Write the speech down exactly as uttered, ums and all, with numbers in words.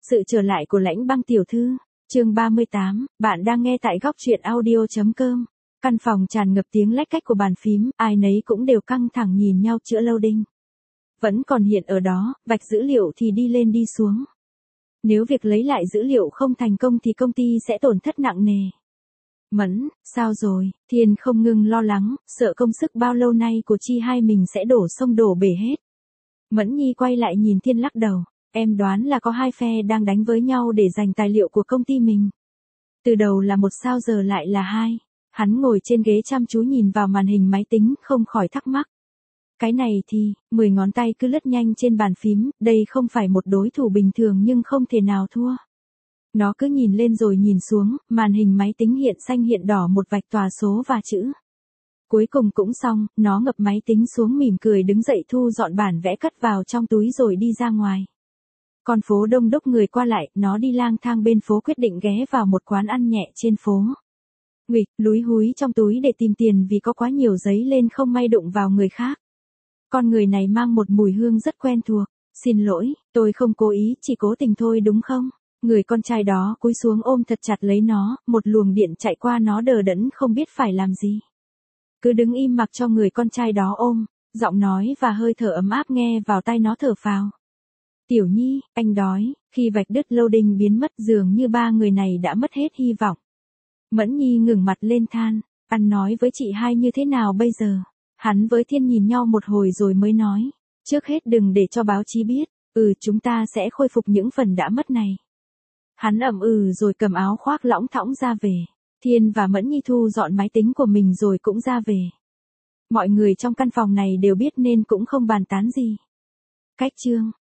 Sự trở lại của Lãnh Băng tiểu thư, chương ba mươi tám, bạn đang nghe tại góc truyện audio chấm com. Căn phòng tràn ngập tiếng lách cách của bàn phím, ai nấy cũng đều căng thẳng nhìn nhau chữa loading. Vẫn còn hiện ở đó, vạch dữ liệu thì đi lên đi xuống. Nếu việc lấy lại dữ liệu không thành công thì công ty sẽ tổn thất nặng nề. Mẫn, sao rồi? Thiên không ngừng lo lắng, sợ công sức bao lâu nay của chi hai mình sẽ đổ sông đổ bể hết. Mẫn Nhi quay lại nhìn Thiên lắc đầu. Em đoán là có hai phe đang đánh với nhau để giành tài liệu của công ty mình. Từ đầu là một sao giờ lại là hai. Hắn ngồi trên ghế chăm chú nhìn vào màn hình máy tính không khỏi thắc mắc. Cái này thì, mười ngón tay cứ lướt nhanh trên bàn phím, đây không phải một đối thủ bình thường nhưng không thể nào thua. Nó cứ nhìn lên rồi nhìn xuống, màn hình máy tính hiện xanh hiện đỏ một vạch tòa số và chữ. Cuối cùng cũng xong, nó ngập máy tính xuống mỉm cười đứng dậy thu dọn bản vẽ cất vào trong túi rồi đi ra ngoài. Con phố đông đúc người qua lại, nó đi lang thang bên phố quyết định ghé vào một quán ăn nhẹ trên phố. Nguỵch, lúi húi trong túi để tìm tiền vì có quá nhiều giấy lên không may đụng vào người khác. Con người này mang một mùi hương rất quen thuộc. Xin lỗi, tôi không cố ý, chỉ cố tình thôi đúng không? Người con trai đó cúi xuống ôm thật chặt lấy nó, một luồng điện chạy qua nó đờ đẫn không biết phải làm gì. Cứ đứng im mặc cho người con trai đó ôm, giọng nói và hơi thở ấm áp nghe vào tai nó thở phào. Tiểu Nhi, anh đói. Khi vạch đứt loading biến mất dường như ba người này đã mất hết hy vọng. Mẫn Nhi ngừng mặt lên than, anh nói với chị hai như thế nào bây giờ? Hắn với Thiên nhìn nhau một hồi rồi mới nói, trước hết đừng để cho báo chí biết, ừ chúng ta sẽ khôi phục những phần đã mất này. Hắn ậm ừ rồi cầm áo khoác lõng thõng ra về. Thiên và Mẫn Nhi thu dọn máy tính của mình rồi cũng ra về. Mọi người trong căn phòng này đều biết nên cũng không bàn tán gì. Cách chương